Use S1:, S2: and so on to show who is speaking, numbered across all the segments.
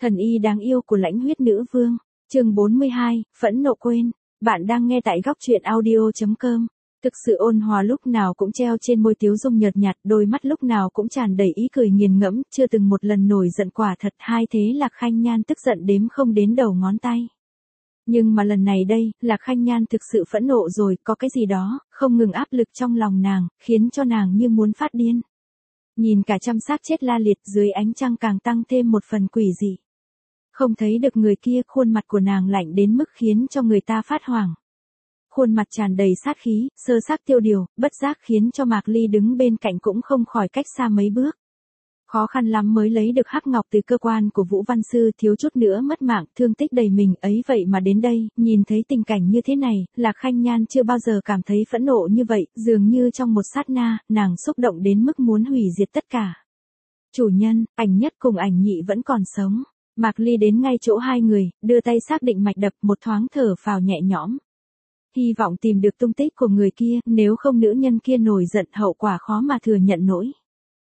S1: Thần y đáng yêu của lãnh huyết nữ vương, chương 42, phẫn nộ quên. Bạn đang nghe tại góc truyện audio.com. Thực sự ôn hòa lúc nào cũng treo trên môi tiếu dung nhợt nhạt, đôi mắt lúc nào cũng tràn đầy ý cười nghiền ngẫm, chưa từng một lần nổi giận quả thật. Hai thế Lạc Khanh Nhan tức giận đếm không đến đầu ngón tay. Nhưng mà lần này đây, Lạc Khanh Nhan thực sự phẫn nộ rồi, có cái gì đó, không ngừng áp lực trong lòng nàng, khiến cho nàng như muốn phát điên. Nhìn cả trăm xác chết la liệt dưới ánh trăng càng tăng thêm một phần quỷ dị. Không thấy được người kia, khuôn mặt của nàng lạnh đến mức khiến cho người ta phát hoảng. Khuôn mặt tràn đầy sát khí, sơ xác tiêu điều, bất giác khiến cho Mạc Ly đứng bên cạnh cũng không khỏi cách xa mấy bước. Khó khăn lắm mới lấy được hắc ngọc từ cơ quan của Vũ Văn Sư, thiếu chút nữa mất mạng, thương tích đầy mình ấy, vậy mà đến đây, nhìn thấy tình cảnh như thế này, Lạc Khanh Nhan chưa bao giờ cảm thấy phẫn nộ như vậy, dường như trong một sát na, nàng xúc động đến mức muốn hủy diệt tất cả. Chủ nhân, ảnh nhất cùng ảnh nhị vẫn còn sống. Mạc Ly đến ngay chỗ hai người, đưa tay xác định mạch đập, một thoáng thở phào nhẹ nhõm. Hy vọng tìm được tung tích của người kia, nếu không nữ nhân kia nổi giận hậu quả khó mà thừa nhận nổi.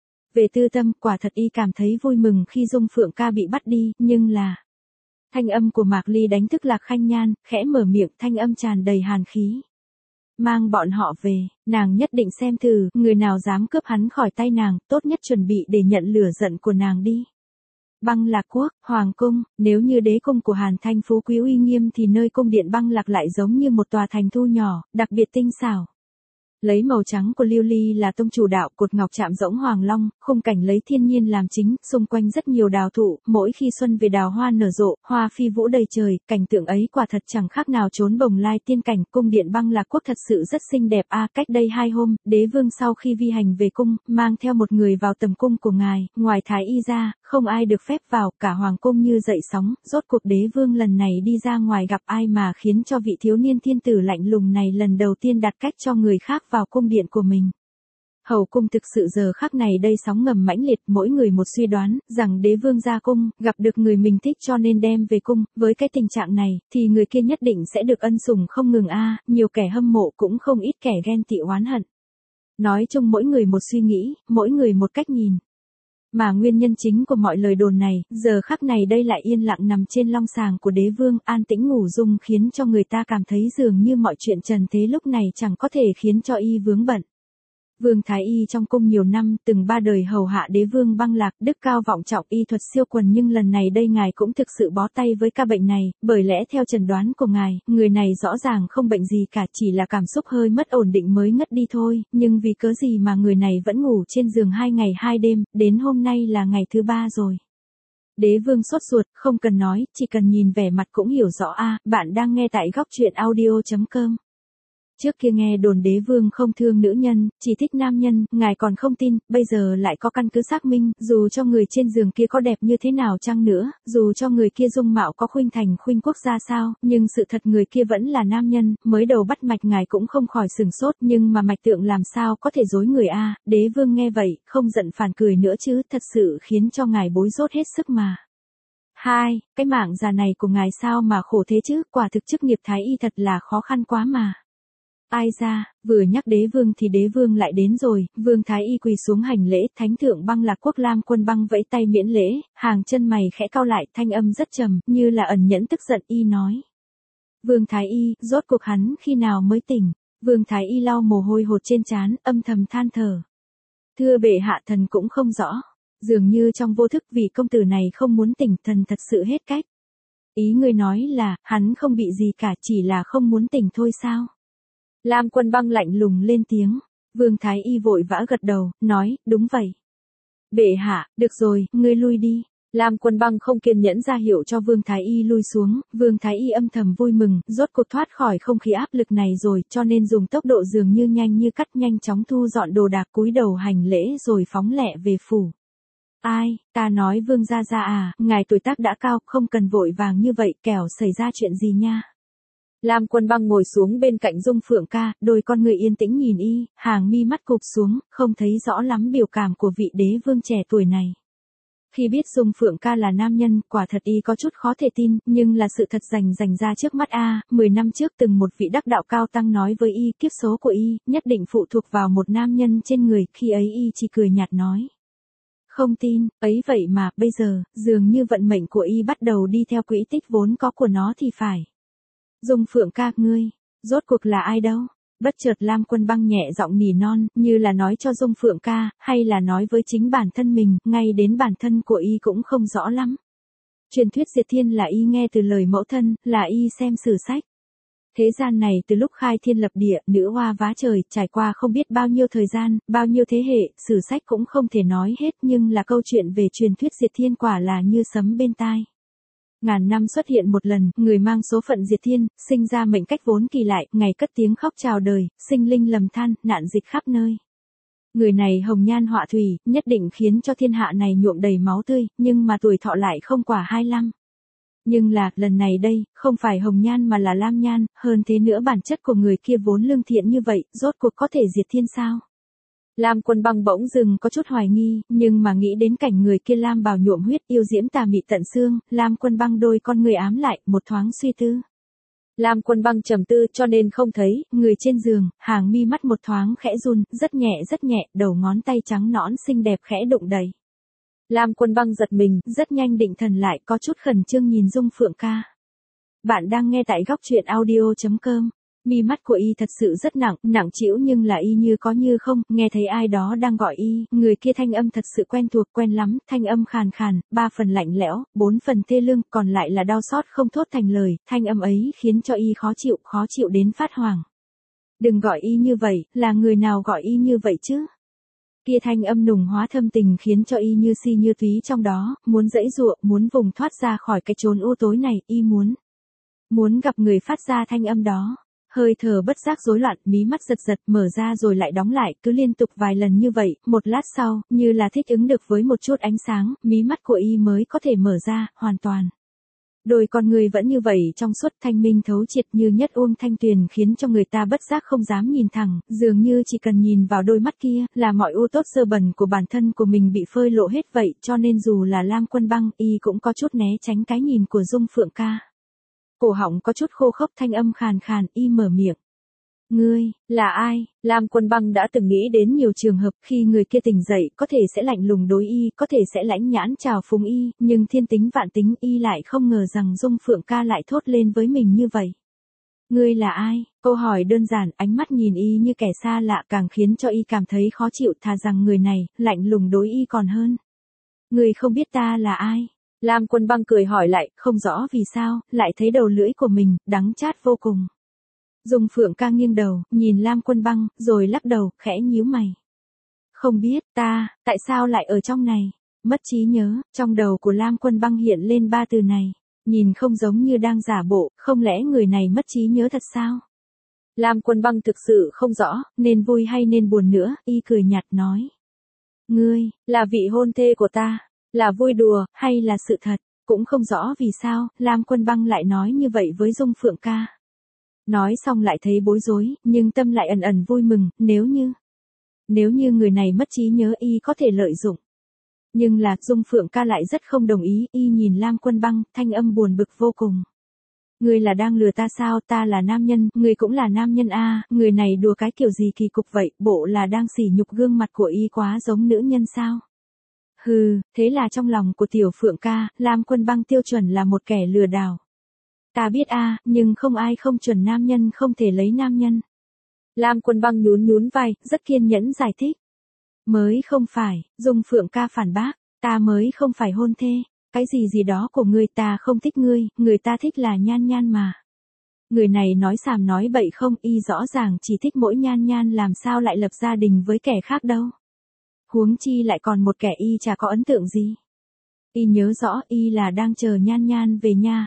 S1: Về tư tâm, quả thật y cảm thấy vui mừng khi Dung Phượng ca bị bắt đi, nhưng là... Thanh âm của Mạc Ly đánh thức Lạc Khanh Nhan, khẽ mở miệng, thanh âm tràn đầy hàn khí. Mang bọn họ về, nàng nhất định xem thử, người nào dám cướp hắn khỏi tay nàng, tốt nhất chuẩn bị để nhận lửa giận của nàng đi. Băng Lạc Quốc, Hoàng Cung, nếu như đế cung của Hàn Thanh phú quý uy nghiêm thì nơi cung điện Băng Lạc lại giống như một tòa thành thu nhỏ, đặc biệt tinh xảo. Lấy màu trắng của lưu ly là tông chủ đạo, cột ngọc chạm rỗng hoàng long, khung cảnh lấy thiên nhiên làm chính, xung quanh rất nhiều đào thụ, mỗi khi xuân về đào hoa nở rộ, hoa phi vũ đầy trời, cảnh tượng ấy quả thật chẳng khác nào trốn bồng lai tiên cảnh. Cung điện Băng Lạc Quốc thật sự rất xinh đẹp cách đây 2 hôm, đế vương sau khi vi hành về cung, mang theo một người vào tầm cung của ngài, ngoài thái y ra, không ai được phép vào, cả hoàng cung như dậy sóng. Rốt cuộc đế vương lần này đi ra ngoài gặp ai mà khiến cho vị thiếu niên thiên tử lạnh lùng này lần đầu tiên đặt cách cho người khác vào cung điện của mình. Hầu cung thực sự giờ khắc này đây sóng ngầm mãnh liệt, mỗi người một suy đoán, rằng đế vương ra cung, gặp được người mình thích cho nên đem về cung, với cái tình trạng này, thì người kia nhất định sẽ được ân sủng không ngừng nhiều kẻ hâm mộ cũng không ít kẻ ghen tị oán hận. Nói chung mỗi người một suy nghĩ, mỗi người một cách nhìn. Mà nguyên nhân chính của mọi lời đồn này, giờ khắc này đây lại yên lặng nằm trên long sàng của đế vương, an tĩnh ngủ dung, khiến cho người ta cảm thấy dường như mọi chuyện trần thế lúc này chẳng có thể khiến cho y vướng bận. Vương Thái Y trong cung nhiều năm, từng 3 đời hầu hạ đế vương Băng Lạc, đức cao vọng trọng, y thuật siêu quần, nhưng lần này đây ngài cũng thực sự bó tay với ca bệnh này, bởi lẽ theo chẩn đoán của ngài, người này rõ ràng không bệnh gì cả, chỉ là cảm xúc hơi mất ổn định mới ngất đi thôi, nhưng vì cớ gì mà người này vẫn ngủ trên giường 2 ngày 2 đêm, đến hôm nay là ngày thứ 3 rồi. Đế vương sốt ruột, không cần nói, chỉ cần nhìn vẻ mặt cũng hiểu rõ bạn đang nghe tại góc truyện audio.com. Trước kia nghe đồn đế vương không thương nữ nhân, chỉ thích nam nhân, ngài còn không tin, bây giờ lại có căn cứ xác minh, dù cho người trên giường kia có đẹp như thế nào chăng nữa, dù cho người kia dung mạo có khuynh thành khuynh quốc ra sao, nhưng sự thật người kia vẫn là nam nhân. Mới đầu bắt mạch ngài cũng không khỏi sừng sốt, nhưng mà mạch tượng làm sao có thể dối người đế vương nghe vậy, không giận phản cười nữa chứ, thật sự khiến cho ngài bối rối hết sức mà. Cái mạng già này của ngài sao mà khổ thế chứ, quả thực chức nghiệp thái y thật là khó khăn quá mà. Ai ra, vừa nhắc đế vương thì đế vương lại đến rồi, Vương Thái Y quỳ xuống hành lễ, thánh thượng Băng Lạc Quốc Lam Quân Băng vẫy tay miễn lễ, hàng chân mày khẽ cau lại, thanh âm rất trầm, như là ẩn nhẫn tức giận, y nói. Vương Thái Y, rốt cuộc hắn khi nào mới tỉnh? Vương Thái Y lau mồ hôi hột trên trán, âm thầm than thở. Thưa bệ hạ, thần cũng không rõ, dường như trong vô thức vì công tử này không muốn tỉnh, thần thật sự hết cách. Ý ngươi nói là, hắn không bị gì cả, chỉ là không muốn tỉnh thôi sao? Lam Quân Băng lạnh lùng lên tiếng. Vương Thái Y vội vã gật đầu, nói, đúng vậy. Bệ hạ, được rồi, ngươi lui đi. Lam Quân Băng không kiên nhẫn ra hiệu cho Vương Thái Y lui xuống, Vương Thái Y âm thầm vui mừng, rốt cuộc thoát khỏi không khí áp lực này rồi, cho nên dùng tốc độ dường như nhanh như cắt, nhanh chóng thu dọn đồ đạc, cúi đầu hành lễ rồi phóng lẹ về phủ. Ta nói Vương gia gia ngài tuổi tác đã cao, không cần vội vàng như vậy, kẻo xảy ra chuyện gì nha. Lam Quân Băng ngồi xuống bên cạnh Dung Phượng ca, đôi con người yên tĩnh nhìn y, hàng mi mắt cụp xuống, không thấy rõ lắm biểu cảm của vị đế vương trẻ tuổi này. Khi biết Dung Phượng ca là nam nhân, quả thật y có chút khó thể tin, nhưng là sự thật rành ra trước mắt 10 năm trước từng một vị đắc đạo cao tăng nói với y, kiếp số của y, nhất định phụ thuộc vào một nam nhân trên người, khi ấy y chỉ cười nhạt nói. Không tin, ấy vậy mà, bây giờ, dường như vận mệnh của y bắt đầu đi theo quỹ tích vốn có của nó thì phải. Dung Phượng ca, ngươi, rốt cuộc là ai đâu? Bất chợt Lam Quân Băng nhẹ giọng nỉ non, như là nói cho Dung Phượng ca, hay là nói với chính bản thân mình, ngay đến bản thân của y cũng không rõ lắm. Truyền thuyết diệt thiên là y nghe từ lời mẫu thân, là y xem sử sách. Thế gian này từ lúc khai thiên lập địa, nữ hoa vá trời, trải qua không biết bao nhiêu thời gian, bao nhiêu thế hệ, sử sách cũng không thể nói hết, nhưng là câu chuyện về truyền thuyết diệt thiên quả là như sấm bên tai. Ngàn năm xuất hiện một lần, người mang số phận diệt thiên, sinh ra mệnh cách vốn kỳ lại, ngày cất tiếng khóc chào đời, sinh linh lầm than, nạn dịch khắp nơi. Người này hồng nhan họa thủy, nhất định khiến cho thiên hạ này nhuộm đầy máu tươi, nhưng mà tuổi thọ lại không quả 25. Nhưng là, lần này đây, không phải hồng nhan mà là lam nhan, hơn thế nữa bản chất của người kia vốn lương thiện như vậy, rốt cuộc có thể diệt thiên sao? Lam Quân Băng bỗng dừng có chút hoài nghi, nhưng mà nghĩ đến cảnh người kia lam bào nhuộm huyết yêu diễm tà mị tận xương, Lam Quân Băng đôi con người ám lại, một thoáng suy tư. Lam Quân Băng trầm tư cho nên không thấy, người trên giường, hàng mi mắt một thoáng khẽ run, rất nhẹ, đầu ngón tay trắng nõn xinh đẹp khẽ đụng đầy. Lam Quân Băng giật mình, rất nhanh định thần lại, có chút khẩn trương nhìn Dung Phượng ca. Bạn đang nghe tại góc truyện audio.com. Mi mắt của y thật sự rất nặng trĩu nhưng là y như có như không, nghe thấy ai đó đang gọi y, người kia thanh âm thật sự quen thuộc, quen lắm, thanh âm khàn khàn, 3 phần lạnh lẽo, 4 phần thê lương, còn lại là đau xót không thốt thành lời, thanh âm ấy khiến cho y khó chịu đến phát hoảng. Đừng gọi y như vậy, là người nào gọi y như vậy chứ? Kia thanh âm nùng hóa thâm tình khiến cho y như si như túy trong đó, muốn giãy giụa, muốn vùng thoát ra khỏi cái chốn u tối này, y muốn gặp người phát ra thanh âm đó. Hơi thở bất giác rối loạn, mí mắt giật mở ra rồi lại đóng lại, cứ liên tục vài lần như vậy, một lát sau, như là thích ứng được với một chút ánh sáng, mí mắt của y mới có thể mở ra, hoàn toàn. Đôi con người vẫn như vậy trong suốt thanh minh thấu triệt như nhất uông thanh tuyền khiến cho người ta bất giác không dám nhìn thẳng, dường như chỉ cần nhìn vào đôi mắt kia là mọi u tốt dơ bẩn của bản thân của mình bị phơi lộ hết vậy, cho nên dù là Lam Quân Băng, y cũng có chút né tránh cái nhìn của Dung Phượng ca. Cổ họng có chút khô khốc, thanh âm khàn khàn, y mở miệng. Ngươi, là ai? Lam Quân Băng đã từng nghĩ đến nhiều trường hợp khi người kia tỉnh dậy có thể sẽ lạnh lùng đối y, có thể sẽ lãnh nhãn chào phúng y, nhưng thiên tính vạn tính y lại không ngờ rằng Dung Phượng ca lại thốt lên với mình như vậy. Ngươi là ai? Câu hỏi đơn giản, ánh mắt nhìn y như kẻ xa lạ càng khiến cho y cảm thấy khó chịu, thà rằng người này, lạnh lùng đối y còn hơn. Ngươi không biết ta là ai? Lam Quân Băng cười hỏi lại, không rõ vì sao, lại thấy đầu lưỡi của mình, đắng chát vô cùng. Dung Phượng ca nghiêng đầu, nhìn Lam Quân Băng, rồi lắc đầu, khẽ nhíu mày. Không biết, tại sao lại ở trong này? Mất trí nhớ, trong đầu của Lam Quân Băng hiện lên 3 từ này. Nhìn không giống như đang giả bộ, không lẽ người này mất trí nhớ thật sao? Lam Quân Băng thực sự không rõ, nên vui hay nên buồn nữa, y cười nhạt nói. Ngươi, là vị hôn thê của ta. Là vui đùa, hay là sự thật, cũng không rõ vì sao, Lam Quân Băng lại nói như vậy với Dung Phượng ca. Nói xong lại thấy bối rối, nhưng tâm lại ẩn ẩn vui mừng, nếu như người này mất trí nhớ y có thể lợi dụng. Nhưng là, Dung Phượng ca lại rất không đồng ý, y nhìn Lam Quân Băng, thanh âm buồn bực vô cùng. Ngươi là đang lừa ta sao, ta là nam nhân, ngươi cũng là nam nhân a, người này đùa cái kiểu gì kỳ cục vậy, bộ là đang sỉ nhục gương mặt của y quá giống nữ nhân sao? Hừ, thế là trong lòng của Tiểu Phượng ca, Lam Quân Băng tiêu chuẩn là một kẻ lừa đảo. Ta biết a, nhưng không ai không chuẩn nam nhân không thể lấy nam nhân. Lam Quân Băng nhún vai, rất kiên nhẫn giải thích. Mới không phải, Dung Phượng ca phản bác, ta mới không phải hôn thê, cái gì đó của ngươi ta không thích ngươi, người ta thích là Nhan Nhan mà. Người này nói xàm nói bậy không, y rõ ràng chỉ thích mỗi Nhan Nhan làm sao lại lập gia đình với kẻ khác đâu. Huống chi lại còn một kẻ y chả có ấn tượng gì. Y nhớ rõ y là đang chờ Nhan Nhan về nha,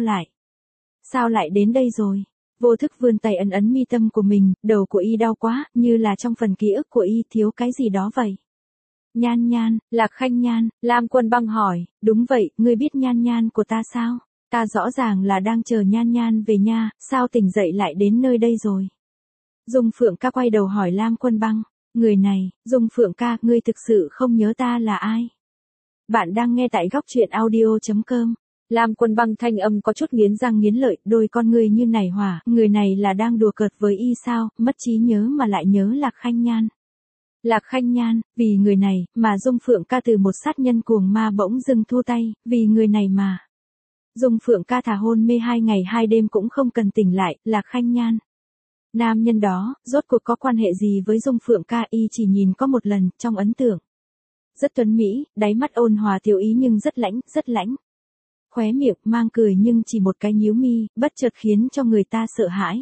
S1: sao lại đến đây rồi? Vô thức vươn tay ấn mi tâm của mình, đầu của y đau quá, như là trong phần ký ức của y thiếu cái gì đó vậy. Nhan Nhan, Lạc Khanh Nhan, Lam Quân Băng hỏi, đúng vậy, ngươi biết Nhan Nhan của ta sao? Ta rõ ràng là đang chờ Nhan Nhan về nha, sao tỉnh dậy lại đến nơi đây rồi? Dung Phượng ca quay đầu hỏi Lam Quân Băng. Người này, Dung Phượng ca, ngươi thực sự không nhớ ta là ai? Bạn đang nghe tại góc truyện audio.com. Lam Quân Băng thanh âm có chút nghiến răng nghiến lợi, đôi con ngươi như nảy hỏa, người này là đang đùa cợt với y sao, mất trí nhớ mà lại nhớ Lạc Khanh Nhan. Lạc Khanh Nhan, vì người này, mà Dung Phượng ca từ một sát nhân cuồng ma bỗng dưng thu tay, vì người này mà. Dung Phượng ca thả hôn mê 2 ngày 2 đêm cũng không cần tỉnh lại, Lạc Khanh Nhan. Nam nhân đó, rốt cuộc có quan hệ gì với Dung Phượng ca, y chỉ nhìn có một lần, trong ấn tượng. Rất tuấn mỹ, đáy mắt ôn hòa tiểu ý nhưng rất lãnh, rất lãnh. Khóe miệng mang cười nhưng chỉ một cái nhíu mi, bất chợt khiến cho người ta sợ hãi.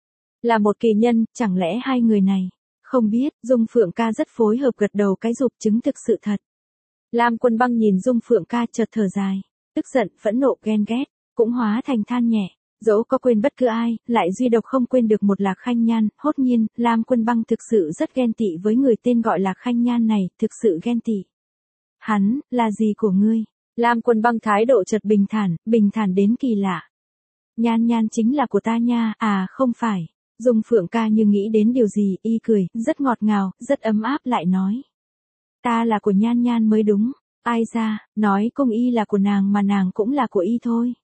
S1: Là một kỳ nhân, chẳng lẽ hai người này? Không biết, Dung Phượng ca rất phối hợp gật đầu cái rụp chứng thực sự thật. Lam Quân Băng nhìn Dung Phượng ca chợt thở dài, tức giận, phẫn nộ, ghen ghét, cũng hóa thành than nhẹ. Dẫu có quên bất cứ ai, lại duy độc không quên được một Lạc Khanh Nhan, hốt nhiên, Lam Quân Băng thực sự rất ghen tị với người tên gọi Lạc Khanh Nhan này, thực sự ghen tị. Hắn, là gì của ngươi? Lam Quân Băng thái độ chợt bình thản đến kỳ lạ. Nhan Nhan chính là của ta nha, à không phải. Dung Phượng ca như nghĩ đến điều gì, y cười, rất ngọt ngào, rất ấm áp lại nói. Ta là của Nhan Nhan mới đúng, ai ra, nói cung y là của nàng mà nàng cũng là của y thôi.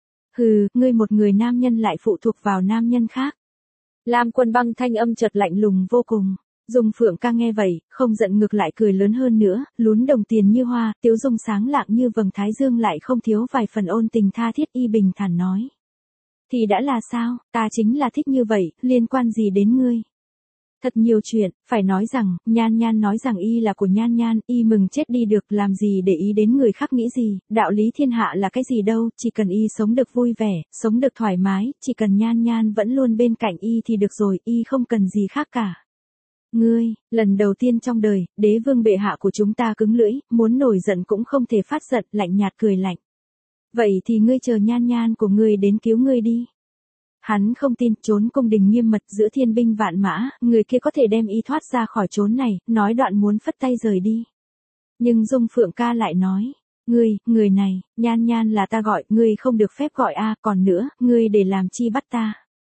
S1: Hừ, ngươi một người nam nhân lại phụ thuộc vào nam nhân khác. Lam Quân Băng thanh âm chợt lạnh lùng vô cùng. Dung Phượng ca nghe vậy, không giận ngược lại cười lớn hơn nữa, lún đồng tiền như hoa, tiếu dung sáng lạng như vầng thái dương lại không thiếu vài phần ôn tình tha thiết, y bình thản nói. Thì đã là sao, ta chính là thích như vậy, liên quan gì đến ngươi? Thật nhiều chuyện, phải nói rằng, Nhan Nhan nói rằng y là của Nhan Nhan, y mừng chết đi được, làm gì để ý đến người khác nghĩ gì, đạo lý thiên hạ là cái gì đâu, chỉ cần y sống được vui vẻ, sống được thoải mái, chỉ cần Nhan Nhan vẫn luôn bên cạnh y thì được rồi, y không cần gì khác cả. Ngươi, lần đầu tiên trong đời, đế vương bệ hạ của chúng ta cứng lưỡi, muốn nổi giận cũng không thể phát giận, lạnh nhạt cười lạnh. Vậy thì ngươi chờ Nhan Nhan của ngươi đến cứu ngươi đi. Hắn không tin, trốn cung đình nghiêm mật giữa thiên binh vạn mã, người kia có thể đem y thoát ra khỏi trốn này, nói đoạn muốn phất tay rời đi. Nhưng Dung Phượng ca lại nói, người này, Nhan Nhan là ta gọi, ngươi không được phép gọi a, còn nữa, ngươi để làm chi bắt ta.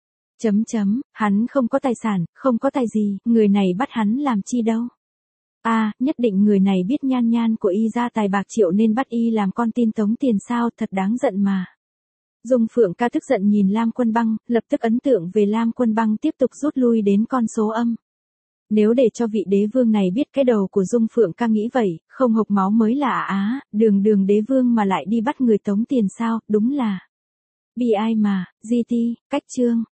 S1: Hắn không có tài sản, không có tài gì, người này bắt hắn làm chi đâu. Nhất định người này biết Nhan Nhan của y ra tài bạc triệu nên bắt y làm con tin tống tiền sao, thật đáng giận mà. Dung Phượng ca tức giận nhìn Lam Quân Băng, lập tức ấn tượng về Lam Quân Băng tiếp tục rút lui đến con số âm. Nếu để cho vị đế vương này biết cái đầu của Dung Phượng ca nghĩ vậy, không hộc máu mới là đường đế vương mà lại đi bắt người tống tiền sao, đúng là. Bi ai mà, GT, cách chương.